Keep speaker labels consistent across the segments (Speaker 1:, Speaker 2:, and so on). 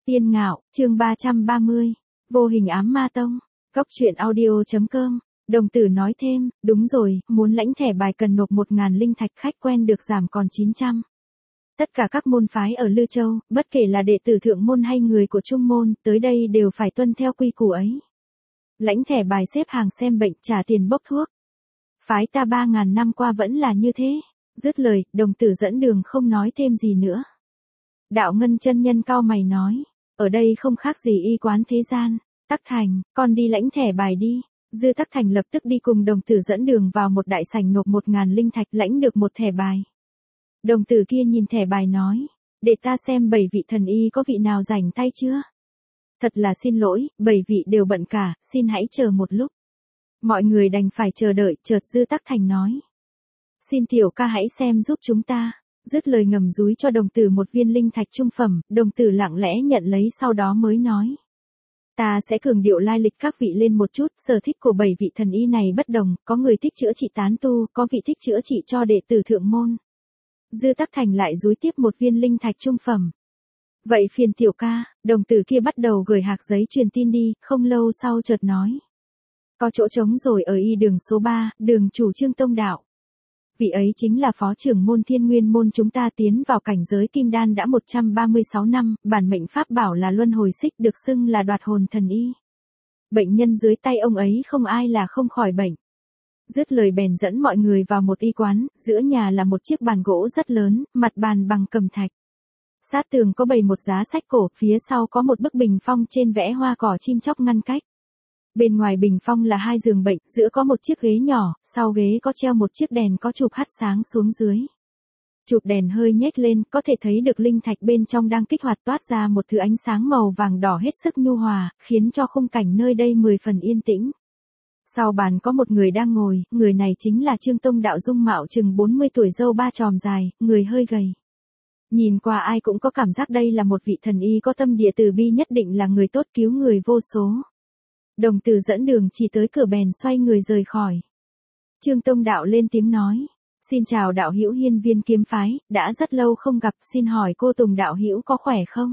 Speaker 1: Tiên Ngạo, chương 330, Vô Hình Ám Ma Tông, Cóc truyện audio.com. Đồng tử nói thêm, đúng rồi, muốn lãnh thẻ bài cần nộp 1.000 linh thạch, khách quen được giảm còn 900. Tất cả các môn phái ở Lư Châu, bất kể là đệ tử thượng môn hay người của trung môn, tới đây đều phải tuân theo quy củ ấy. Lãnh thẻ bài xếp hàng xem bệnh, trả tiền bốc thuốc. Phái ta 3.000 năm qua vẫn là như thế. Dứt lời, đồng tử dẫn đường không nói thêm gì nữa. Đạo Ngân chân nhân cau mày nói, ở đây không khác gì y quán thế gian. Tắc Thành, con đi lãnh thẻ bài đi. Dư Tắc Thành lập tức đi cùng đồng tử dẫn đường vào một đại sảnh nộp 1.000 linh thạch, lãnh được một thẻ bài. Đồng tử kia nhìn thẻ bài nói, để ta xem 7 vị thần y có vị nào rảnh tay chưa? Thật là xin lỗi, 7 vị đều bận cả, xin hãy chờ một lúc. Mọi người đành phải chờ đợi, chợt Dư Tắc Thành nói. Xin tiểu ca hãy xem giúp chúng ta. Dứt lời ngầm dúi cho đồng tử một viên linh thạch trung phẩm, đồng tử lặng lẽ nhận lấy sau đó mới nói. Ta sẽ cường điệu lai lịch các vị lên một chút, sở thích của 7 vị thần y này bất đồng, có người thích chữa trị tán tu, có vị thích chữa trị cho đệ tử thượng môn. Dư Tắc Thành lại dúi tiếp một viên linh thạch trung phẩm. Vậy phiền tiểu ca, đồng tử kia bắt đầu gửi hạc giấy truyền tin đi, không lâu sau chợt nói. Có chỗ trống rồi ở y đường số 3, đường chủ Trương Tông Đạo. Vị ấy chính là phó trưởng môn Thiên Nguyên môn, chúng ta tiến vào cảnh giới kim đan đã 136 năm, bản mệnh pháp bảo là luân hồi xích, được xưng là đoạt hồn thần y. Bệnh nhân dưới tay ông ấy không ai là không khỏi bệnh. Dứt lời bèn dẫn mọi người vào một y quán, giữa nhà là một chiếc bàn gỗ rất lớn, mặt bàn bằng cẩm thạch. Sát tường có bày một giá sách cổ, phía sau có một bức bình phong trên vẽ hoa cỏ chim chóc ngăn cách. Bên ngoài bình phong là 2 giường bệnh, giữa có một chiếc ghế nhỏ, sau ghế có treo một chiếc đèn có chụp hắt sáng xuống dưới. Chụp đèn hơi nhếch lên, có thể thấy được linh thạch bên trong đang kích hoạt toát ra một thứ ánh sáng màu vàng đỏ hết sức nhu hòa, khiến cho khung cảnh nơi đây 10 phần yên tĩnh. Sau bàn có một người đang ngồi, người này chính là Trương Tông Đạo, dung mạo chừng 40 tuổi, râu 3 chòm dài, người hơi gầy. Nhìn qua ai cũng có cảm giác đây là một vị thần y có tâm địa từ bi, nhất định là người tốt cứu người vô số. Đồng tử dẫn đường chỉ tới cửa bèn xoay người rời khỏi. Trương Tông Đạo lên tiếng nói. Xin chào đạo hữu Hiên Viên kiếm phái, đã rất lâu không gặp, xin hỏi cô Tùng đạo hữu có khỏe không?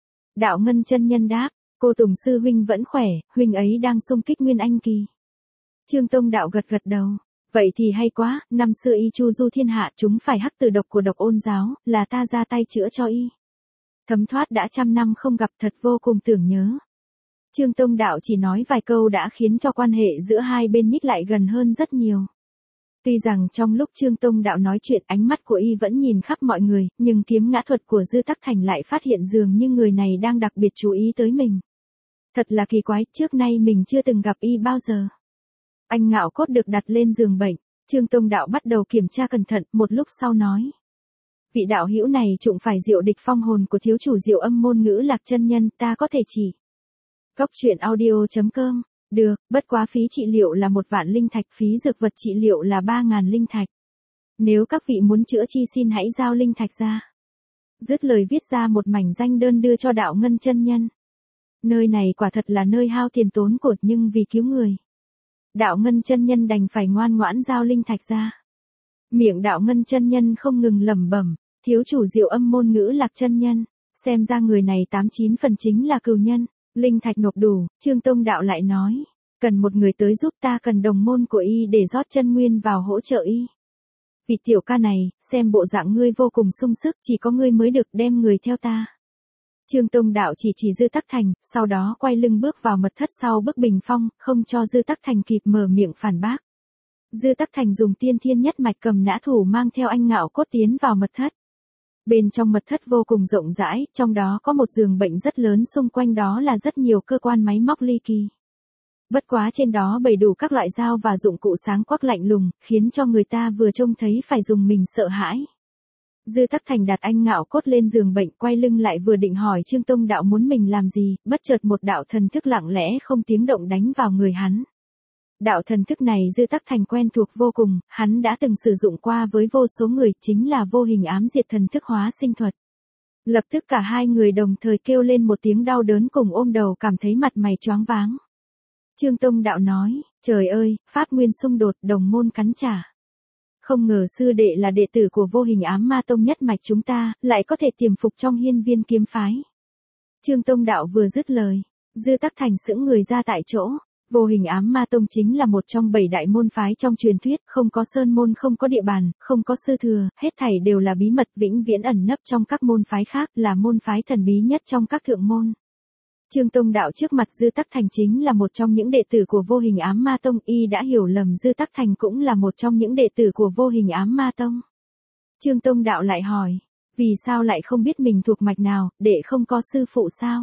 Speaker 1: Đạo Ngân chân nhân đáp, cô Tùng sư huynh vẫn khỏe, huynh ấy đang xung kích Nguyên Anh kỳ. Trương Tông Đạo gật gật đầu. Vậy thì hay quá, năm xưa y chu du thiên hạ, chúng phải hắc từ độc của Độc Ôn giáo, là ta ra tay chữa cho y. Thấm thoát đã 100 năm không gặp, thật vô cùng tưởng nhớ. Trương Tông Đạo chỉ nói vài câu đã khiến cho quan hệ giữa hai bên nhích lại gần hơn rất nhiều. Tuy rằng trong lúc Trương Tông Đạo nói chuyện, ánh mắt của y vẫn nhìn khắp mọi người, nhưng kiếm ngã thuật của Dư Tắc Thành lại phát hiện dường như người này đang đặc biệt chú ý tới mình. Thật là kỳ quái, trước nay mình chưa từng gặp y bao giờ. Anh Ngạo Cốt được đặt lên giường bệnh, Trương Tông Đạo bắt đầu kiểm tra cẩn thận, một lúc sau nói. Vị đạo hữu này trụng phải diệu địch phong hồn của thiếu chủ Diệu Âm môn Ngữ Lạc chân nhân, ta có thể chỉ. Cóc truyện audio.com, được, bất quá phí trị liệu là 1.000 linh thạch, phí dược vật trị liệu là 3.000 linh thạch. Nếu các vị muốn chữa chi xin hãy giao linh thạch ra. Dứt lời viết ra một mảnh danh đơn đưa cho Đạo Ngân chân nhân. Nơi này quả thật là nơi hao tiền tốn của, nhưng vì cứu người. Đạo Ngân chân nhân đành phải ngoan ngoãn giao linh thạch ra. Miệng Đạo Ngân chân nhân không ngừng lẩm bẩm, thiếu chủ Diệu Âm môn Ngữ Lạc chân nhân, xem ra người này 89 phần chính là cừu nhân. Linh thạch nộp đủ, Trương Tông Đạo lại nói, cần một người tới giúp ta, cần đồng môn của y để rót chân nguyên vào hỗ trợ y. Vị tiểu ca này, xem bộ dạng ngươi vô cùng sung sức, chỉ có ngươi mới được, đem người theo ta. Trương Tông Đạo chỉ Dư Tắc Thành, sau đó quay lưng bước vào mật thất sau bức bình phong, không cho Dư Tắc Thành kịp mở miệng phản bác. Dư Tắc Thành dùng tiên thiên nhất mạch cầm nã thủ mang theo Anh Ngạo Cốt tiến vào mật thất. Bên trong mật thất vô cùng rộng rãi, trong đó có một giường bệnh rất lớn, xung quanh đó là rất nhiều cơ quan máy móc ly kỳ. Bất quá trên đó bày đủ các loại dao và dụng cụ sáng quắc lạnh lùng, khiến cho người ta vừa trông thấy phải dùng mình sợ hãi. Dư Tắc Thành đặt Anh Ngạo Cốt lên giường bệnh, quay lưng lại vừa định hỏi Trương Tông Đạo muốn mình làm gì, bất chợt một đạo thần thức lặng lẽ không tiếng động đánh vào người hắn. Đạo thần thức này Dư Tắc Thành quen thuộc vô cùng, hắn đã từng sử dụng qua với vô số người, chính là vô hình ám diệt thần thức hóa sinh thuật. Lập tức cả hai người đồng thời kêu lên một tiếng đau đớn, cùng ôm đầu, cảm thấy mặt mày choáng váng. Trương Tông Đạo nói, trời ơi, pháp nguyên xung đột, đồng môn cắn trả. Không ngờ sư đệ là đệ tử của vô hình ám ma tông nhất mạch chúng ta, lại có thể tiềm phục trong Hiên Viên kiếm phái. Trương Tông Đạo vừa dứt lời, Dư Tắc Thành sững người ra tại chỗ. Vô Hình Ám Ma Tông chính là một trong 7 đại môn phái trong truyền thuyết, không có sơn môn, không có địa bàn, không có sư thừa, hết thảy đều là bí mật vĩnh viễn ẩn nấp trong các môn phái khác, là môn phái thần bí nhất trong các thượng môn. Trương Tông Đạo trước mặt Dư Tắc Thành chính là một trong những đệ tử của Vô Hình Ám Ma Tông, y đã hiểu lầm Dư Tắc Thành cũng là một trong những đệ tử của Vô Hình Ám Ma Tông. Trương Tông Đạo lại hỏi, vì sao lại không biết mình thuộc mạch nào, đệ không có sư phụ sao?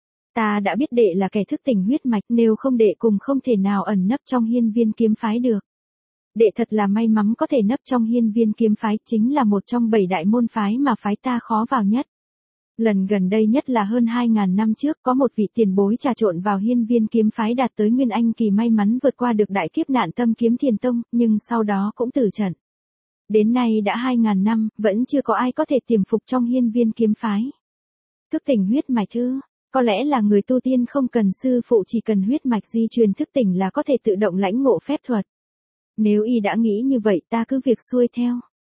Speaker 1: Ta đã biết đệ là kẻ thức tỉnh huyết mạch, nếu không đệ cùng không thể nào ẩn nấp trong Hiên Viên kiếm phái được. Đệ thật là may mắn có thể nấp trong Hiên Viên kiếm phái, chính là một trong 7 đại môn phái mà phái ta khó vào nhất. Lần gần đây nhất là hơn 2.000 năm trước, có một vị tiền bối trà trộn vào Hiên Viên kiếm phái đạt tới Nguyên Anh kỳ, may mắn vượt qua được đại kiếp nạn Tâm Kiếm Thiền Tông, nhưng sau đó cũng tử trận. Đến nay đã 2.000 năm, vẫn chưa có ai có thể tiềm phục trong Hiên Viên kiếm phái. Thức tỉnh huyết mạch ư? Có lẽ là người tu tiên không cần sư phụ, chỉ cần huyết mạch di truyền thức tỉnh là có thể tự động lãnh ngộ phép thuật. Nếu y đã nghĩ như vậy, ta cứ việc xuôi theo.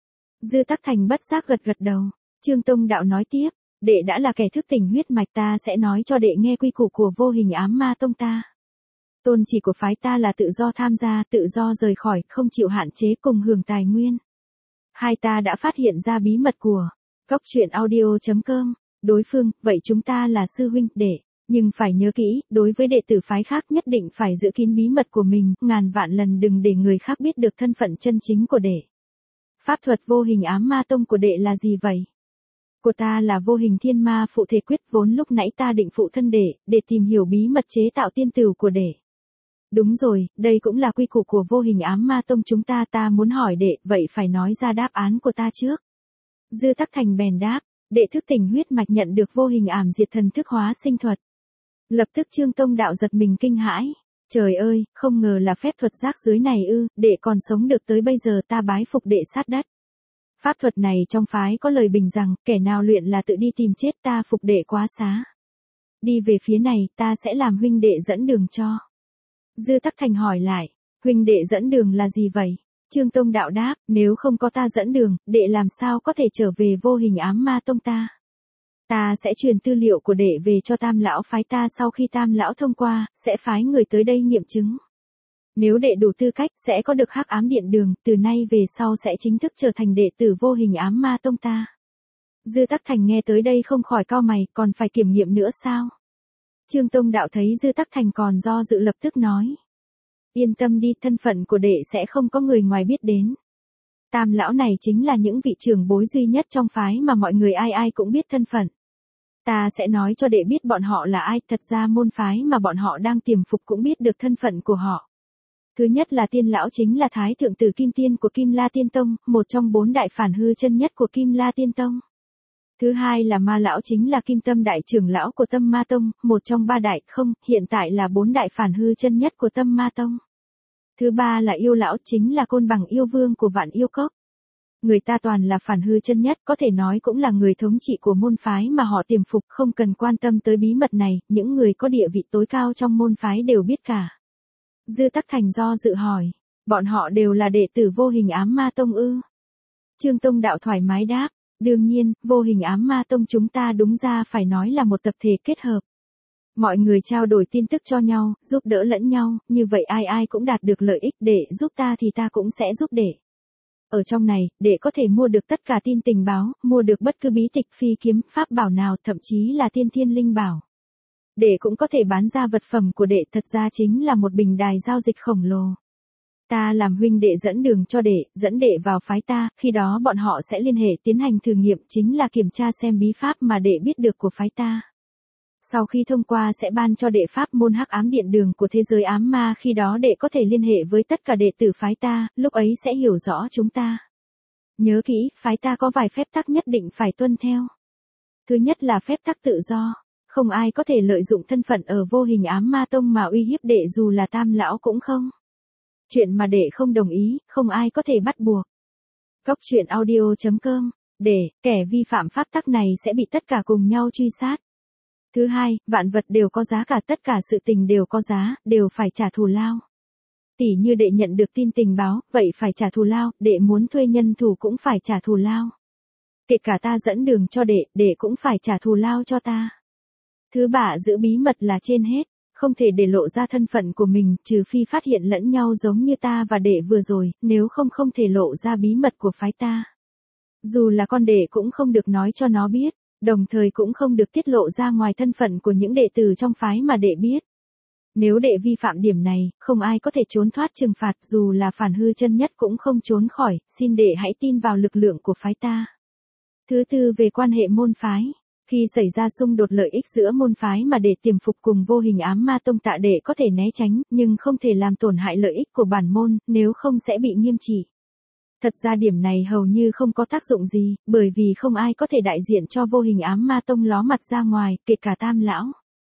Speaker 1: Dư Tắc Thành bất giác gật gật đầu. Trương Tông Đạo nói tiếp, đệ đã là kẻ thức tỉnh huyết mạch, ta sẽ nói cho đệ nghe quy củ của Vô Hình Ám Ma Tông ta. Tôn chỉ của phái ta là tự do tham gia, tự do rời khỏi, không chịu hạn chế, cùng hưởng tài nguyên. Hai ta đã phát hiện ra bí mật của Cốc Truyện Audio.com. Đối phương, vậy chúng ta là sư huynh, đệ. Nhưng phải nhớ kỹ, đối với đệ tử phái khác nhất định phải giữ kín bí mật của mình, ngàn vạn lần đừng để người khác biết được thân phận chân chính của đệ. Pháp thuật Vô Hình Ám Ma Tông của đệ là gì vậy? Của ta là Vô Hình Thiên Ma Phụ Thể Quyết, vốn lúc nãy ta định phụ thân đệ, để tìm hiểu bí mật chế tạo tiên tửu của đệ. Đúng rồi, đây cũng là quy củ của Vô Hình Ám Ma Tông chúng ta, ta muốn hỏi đệ, vậy phải nói ra đáp án của ta trước. Dư Tắc Thành bèn đáp, đệ thức tỉnh huyết mạch, nhận được vô hình ảm diệt thần thức hóa sinh thuật. Lập tức Trương Tông Đạo giật mình kinh hãi. Trời ơi, không ngờ là phép thuật rác rưởi này ư, đệ còn sống được tới bây giờ, ta bái phục đệ sát đất. Pháp thuật này trong phái có lời bình rằng, kẻ nào luyện là tự đi tìm chết, ta phục đệ quá xá. Đi về phía này, ta sẽ làm huynh đệ dẫn đường cho. Dư Tắc Thành hỏi lại, huynh đệ dẫn đường là gì vậy? Trương Tông Đạo đáp, nếu không có ta dẫn đường, đệ làm sao có thể trở về Vô Hình Ám Ma Tông ta? Ta sẽ truyền tư liệu của đệ về cho Tam lão phái ta, sau khi Tam lão thông qua, sẽ phái người tới đây nghiệm chứng. Nếu đệ đủ tư cách, sẽ có được Hắc Ám Điện Đường, từ nay về sau sẽ chính thức trở thành đệ tử Vô Hình Ám Ma Tông ta. Dư Tắc Thành nghe tới đây không khỏi cau mày, còn phải kiểm nghiệm nữa sao? Trương Tông Đạo thấy Dư Tắc Thành còn do dự, lập tức nói. Yên tâm đi, thân phận của đệ sẽ không có người ngoài biết đến. Tam lão này chính là những vị trưởng bối duy nhất trong phái mà mọi người ai ai cũng biết thân phận. Ta sẽ nói cho đệ biết bọn họ là ai, thật ra môn phái mà bọn họ đang tiềm phục cũng biết được thân phận của họ. Thứ nhất là Tiên lão, chính là Thái thượng tử Kim Tiên của Kim La Tiên Tông, một trong 4 đại phản hư chân nhất của Kim La Tiên Tông. Thứ hai là Ma lão, chính là Kim Tâm đại trưởng lão của Tâm Ma Tông, một trong 3 đại, không, hiện tại là 4 đại phản hư chân nhất của Tâm Ma Tông. Thứ ba là Yêu lão, chính là Côn Bằng yêu vương của Vạn Yêu Cốc. Người ta toàn là phản hư chân nhất, có thể nói cũng là người thống trị của môn phái mà họ tiềm phục, không cần quan tâm tới bí mật này, những người có địa vị tối cao trong môn phái đều biết cả. Dư Tắc Thành do dự hỏi, bọn họ đều là đệ tử Vô Hình Ám Ma Tông ư? Trương Tông Đạo thoải mái đáp, đương nhiên, Vô Hình Ám Ma Tông chúng ta đúng ra phải nói là một tập thể kết hợp. Mọi người trao đổi tin tức cho nhau, giúp đỡ lẫn nhau, như vậy ai ai cũng đạt được lợi ích, để giúp ta thì ta cũng sẽ giúp đệ. Ở trong này, đệ có thể mua được tất cả tin tình báo, mua được bất cứ bí tịch, phi kiếm, pháp bảo nào, thậm chí là tiên thiên linh bảo. Đệ cũng có thể bán ra vật phẩm của đệ, thật ra chính là một bình đài giao dịch khổng lồ. Ta làm huynh đệ dẫn đường cho đệ, dẫn đệ vào phái ta, khi đó bọn họ sẽ liên hệ tiến hành thử nghiệm, chính là kiểm tra xem bí pháp mà đệ biết được của phái ta. Sau khi thông qua sẽ ban cho đệ pháp môn Hắc Ám Điện Đường của thế giới ám ma, khi đó đệ có thể liên hệ với tất cả đệ tử phái ta, lúc ấy sẽ hiểu rõ chúng ta. Nhớ kỹ, phái ta có vài phép tắc nhất định phải tuân theo. Thứ nhất là phép tắc tự do, không ai có thể lợi dụng thân phận ở Vô Hình Ám Ma Tông mà uy hiếp đệ, dù là Tam lão cũng không. Chuyện mà đệ không đồng ý, không ai có thể bắt buộc. Cốc Truyện Audio.com, để, kẻ vi phạm pháp tắc này sẽ bị tất cả cùng nhau truy sát. Thứ hai, vạn vật đều có giá cả, tất cả sự tình đều có giá, đều phải trả thù lao. Tỉ như đệ nhận được tin tình báo, vậy phải trả thù lao, đệ muốn thuê nhân thủ cũng phải trả thù lao. Kể cả ta dẫn đường cho đệ cũng phải trả thù lao cho ta. Thứ ba giữ bí mật là trên hết, không thể để lộ ra thân phận của mình, trừ phi phát hiện lẫn nhau giống như ta và đệ vừa rồi, nếu không không thể lộ ra bí mật của phái ta. Dù là con đệ cũng không được nói cho nó biết, đồng thời cũng không được tiết lộ ra ngoài thân phận của những đệ tử trong phái mà đệ biết. Nếu đệ vi phạm điểm này, không ai có thể trốn thoát trừng phạt, dù là phản hư chân nhất cũng không trốn khỏi, xin đệ hãy tin vào lực lượng của phái ta. Thứ tư về quan hệ môn phái. Khi xảy ra xung đột lợi ích giữa môn phái mà đệ tiềm phục cùng vô hình ám ma tông, tạ đệ có thể né tránh, nhưng không thể làm tổn hại lợi ích của bản môn, nếu không sẽ bị nghiêm trị. Thật ra điểm này hầu như không có tác dụng gì, bởi vì không ai có thể đại diện cho vô hình ám ma tông ló mặt ra ngoài, kể cả Tam lão.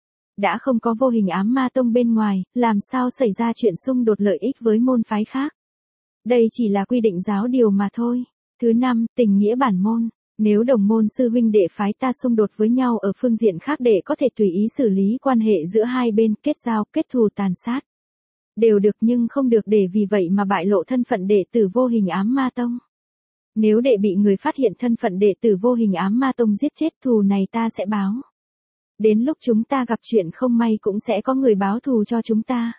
Speaker 1: Đã không có vô hình ám ma tông bên ngoài, làm sao xảy ra chuyện xung đột lợi ích với môn phái khác. Đây chỉ là quy định giáo điều mà thôi. Thứ năm, tình nghĩa bản môn. Nếu đồng môn sư huynh đệ phái ta xung đột với nhau ở phương diện khác, đệ có thể tùy ý xử lý quan hệ giữa hai bên, kết giao, kết thù, tàn sát. Đều được, nhưng không được để vì vậy mà bại lộ thân phận đệ tử vô hình ám ma tông. Nếu đệ bị người phát hiện thân phận đệ tử vô hình ám ma tông giết chết, thù này ta sẽ báo. Đến lúc chúng ta gặp chuyện không may cũng sẽ có người báo thù cho chúng ta.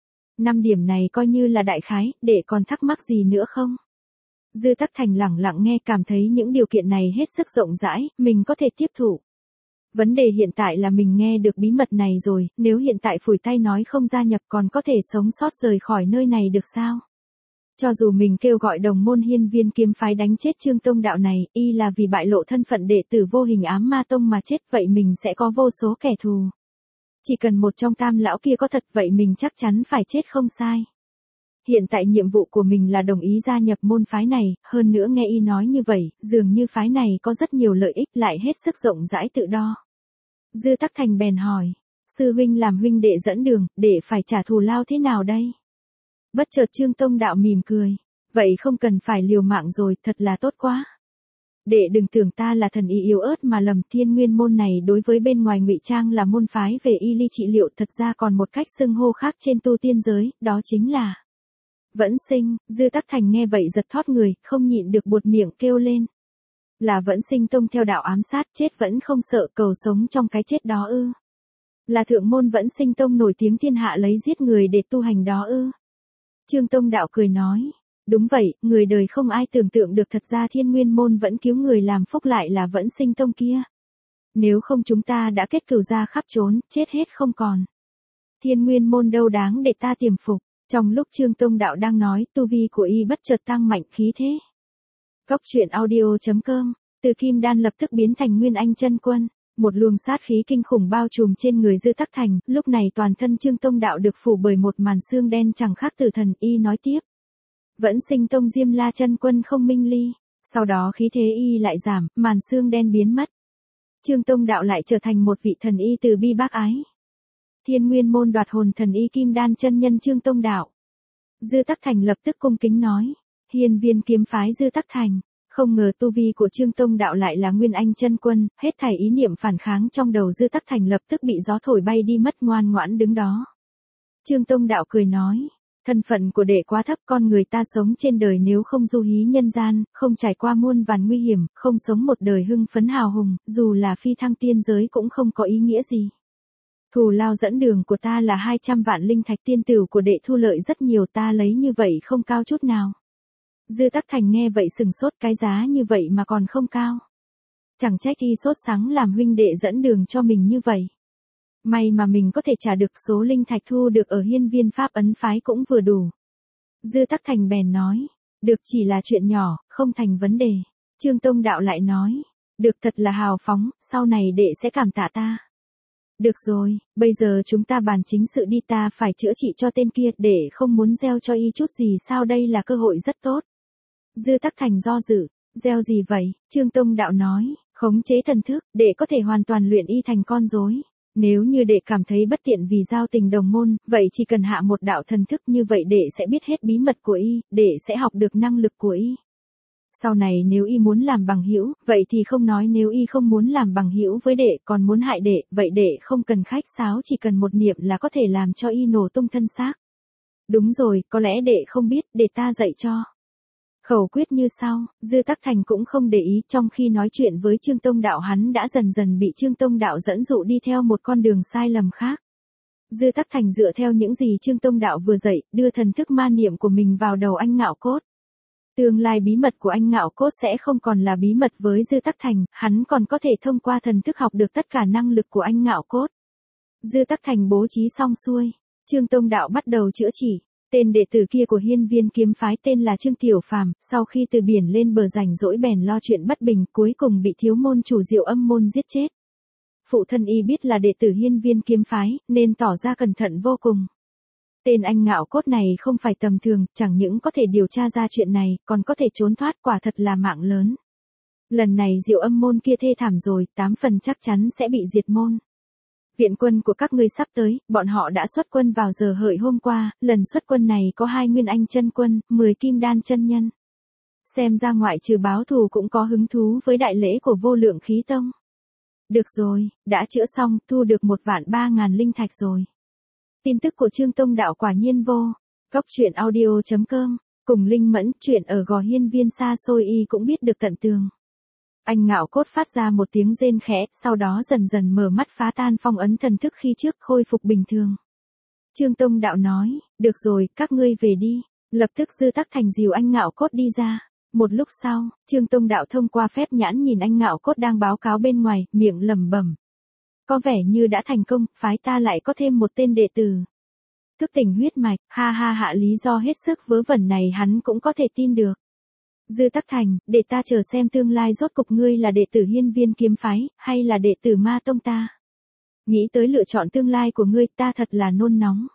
Speaker 1: 5 điểm này coi như là đại khái, đệ còn thắc mắc gì nữa không? Dư Tắc Thành lẳng lặng nghe, cảm thấy những điều kiện này hết sức rộng rãi, mình có thể tiếp thụ. Vấn đề hiện tại là mình nghe được bí mật này rồi, nếu hiện tại phủi tay nói không gia nhập còn có thể sống sót rời khỏi nơi này được sao? Cho dù mình kêu gọi đồng môn Hiên Viên kiếm phái đánh chết Trương Tông đạo này, y là vì bại lộ thân phận đệ tử vô hình ám ma tông mà chết, vậy mình sẽ có vô số kẻ thù. Chỉ cần một trong Tam lão kia có thật, vậy mình chắc chắn phải chết không sai. Hiện tại nhiệm vụ của mình là đồng ý gia nhập môn phái này, hơn nữa nghe y nói như vậy, dường như phái này có rất nhiều lợi ích, lại hết sức rộng rãi tự do. Dư Tắc Thành bèn hỏi, sư huynh làm huynh đệ dẫn đường, đệ phải trả thù lao thế nào đây? Bất chợt Trương Tông đạo mỉm cười, vậy không cần phải liều mạng rồi, thật là tốt quá. Đệ đừng tưởng ta là thần y yếu ớt mà lầm, Thiên Nguyên môn này đối với bên ngoài ngụy trang là môn phái về y ly trị liệu, thật ra còn một cách xưng hô khác trên tu tiên giới, đó chính là Vẫn Sinh. Dư Tắc Thành nghe vậy giật thót người, không nhịn được buột miệng kêu lên. Là Vẫn Sinh tông theo đạo ám sát, chết vẫn không sợ, cầu sống trong cái chết đó ư? Là thượng môn Vẫn Sinh tông nổi tiếng thiên hạ lấy giết người để tu hành đó ư? Trương Tông đạo cười nói, đúng vậy, người đời không ai tưởng tượng được, thật ra Thiên Nguyên môn vẫn cứu người làm phúc lại là Vẫn Sinh tông kia. Nếu không chúng ta đã kết cửu ra khắp trốn, chết hết không còn. Thiên Nguyên môn đâu đáng để ta tiềm phục. Trong lúc Trương Tông đạo đang nói, tu vi của y bất chợt tăng mạnh khí thế. Cốc truyện audio.com, từ kim đan lập tức biến thành Nguyên Anh chân quân. Một luồng sát khí kinh khủng bao trùm trên người Dư Tắc Thành, lúc này toàn thân Trương Tông đạo được phủ bởi một màn xương đen chẳng khác tử thần. Y nói tiếp, Vẫn Sinh tông Diêm La chân quân không minh ly. Sau đó khí thế y lại giảm, màn xương đen biến mất. Trương Tông đạo lại trở thành một vị thần y từ bi bác ái. Thiên Nguyên môn đoạt hồn thần y kim đan chân nhân Trương Tông đạo. Dư Tắc Thành lập tức cung kính nói, Hiên Viên kiếm phái Dư Tắc Thành. Không ngờ tu vi của Trương Tông đạo lại là Nguyên Anh chân quân, hết thảy ý niệm phản kháng trong đầu Dư Tắc Thành lập tức bị gió thổi bay đi mất, ngoan ngoãn đứng đó. Trương Tông đạo cười nói, thân phận của đệ quá thấp, con người ta sống trên đời nếu không du hí nhân gian, không trải qua muôn vàn nguy hiểm, không sống một đời hưng phấn hào hùng, dù là phi thăng tiên giới cũng không có ý nghĩa gì. Thù lao dẫn đường của ta là 200 vạn linh thạch, tiên tửu của đệ thu lợi rất nhiều, ta lấy như vậy không cao chút nào. Dư Tắc Thành nghe vậy sừng sốt, cái giá như vậy mà còn không cao. Chẳng trách y sốt sắng làm huynh đệ dẫn đường cho mình như vậy. May mà mình có thể trả được, số linh thạch thu được ở Hiên Viên Pháp ấn phái cũng vừa đủ. Dư Tắc Thành bèn nói, được, chỉ là chuyện nhỏ, không thành vấn đề. Trương Tông đạo lại nói, được, thật là hào phóng, sau này đệ sẽ cảm tạ ta. Được rồi, bây giờ chúng ta bàn chính sự đi, ta phải chữa trị cho tên kia, để không muốn gieo cho y chút gì sao, đây là cơ hội rất tốt. Dư Tắc Thành do dự, gieo gì vậy? Trương Tông đạo nói, khống chế thần thức, để có thể hoàn toàn luyện y thành con rối. Nếu như đệ cảm thấy bất tiện vì giao tình đồng môn, vậy chỉ cần hạ một đạo thần thức, như vậy đệ sẽ biết hết bí mật của y, đệ sẽ học được năng lực của y. Sau này nếu y muốn làm bằng hữu, vậy thì không nói, nếu y không muốn làm bằng hữu với đệ, còn muốn hại đệ, vậy đệ không cần khách sáo, chỉ cần một niệm là có thể làm cho y nổ tung thân xác. Đúng rồi, có lẽ đệ không biết, để ta dạy cho. Khẩu quyết như sau, Dư Tắc Thành cũng không để ý, trong khi nói chuyện với Trương Tông Đạo hắn đã dần dần bị Trương Tông Đạo dẫn dụ đi theo một con đường sai lầm khác. Dư Tắc Thành dựa theo những gì Trương Tông Đạo vừa dạy, đưa thần thức ma niệm của mình vào đầu anh Ngạo Cốt. Tương lai bí mật của anh Ngạo Cốt sẽ không còn là bí mật với Dư Tắc Thành, hắn còn có thể thông qua thần thức học được tất cả năng lực của anh Ngạo Cốt. Dư Tắc Thành bố trí xong xuôi, Trương Tông Đạo bắt đầu chữa chỉ. Tên đệ tử kia của Hiên Viên kiếm phái tên là Trương Tiểu Phàm, sau khi từ biển lên bờ rảnh rỗi bèn lo chuyện bất bình, cuối cùng bị thiếu môn chủ Diệu Âm môn giết chết. Phụ thân y biết là đệ tử Hiên Viên kiếm phái, nên tỏ ra cẩn thận vô cùng. Tên anh Ngạo Cốt này không phải tầm thường, chẳng những có thể điều tra ra chuyện này, còn có thể trốn thoát, quả thật là mạng lớn. Lần này Diệu Âm môn kia thê thảm rồi, 8 phần chắc chắn sẽ bị diệt môn. Viện quân của các ngươi sắp tới, bọn họ đã xuất quân vào giờ hợi hôm qua, lần xuất quân này có 2 Nguyên Anh chân quân, 10 Kim Đan chân nhân. Xem ra ngoại trừ báo thù cũng có hứng thú với đại lễ của Vô Lượng Khí Tông. Được rồi, đã chữa xong, thu được 1.300.000 linh thạch rồi. Tin tức của Trương Tông Đạo quả nhiên vô. Cốc truyện audio.com, cùng Linh Mẫn, chuyện ở Gò Hiên Viên xa xôi y cũng biết được tận tường. Anh Ngạo Cốt phát ra một tiếng rên khẽ, sau đó dần dần mở mắt phá tan phong ấn thần thức khi trước, khôi phục bình thường. Trương Tông Đạo nói, được rồi, các ngươi về đi. Lập tức Dư Tắc Thành dìu anh Ngạo Cốt đi ra. Một lúc sau, Trương Tông Đạo thông qua phép nhãn nhìn anh Ngạo Cốt đang báo cáo bên ngoài, miệng lẩm bẩm. Có vẻ như đã thành công, phái ta lại có thêm một tên đệ tử. Thức tỉnh huyết mạch, ha ha hạ lý do hết sức vớ vẩn này hắn cũng có thể tin được. Dư Tắc Thành, để ta chờ xem tương lai rốt cục ngươi là đệ tử Hiên Viên kiếm phái, hay là đệ tử Ma Tông ta. Nghĩ tới lựa chọn tương lai của ngươi ta thật là nôn nóng.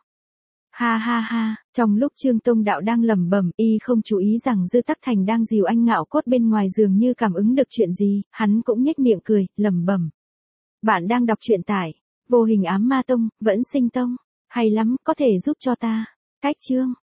Speaker 1: Ha ha ha, trong lúc Trương Tông Đạo đang lẩm bẩm, y không chú ý rằng Dư Tắc Thành đang dìu anh Ngạo Cốt bên ngoài dường như cảm ứng được chuyện gì, hắn cũng nhếch miệng cười, lẩm bẩm. Bạn đang đọc truyện tại Vô Hình Ám Ma Tông, Vẫn Sinh Tông. Hay lắm, có thể giúp cho ta. Cách chương.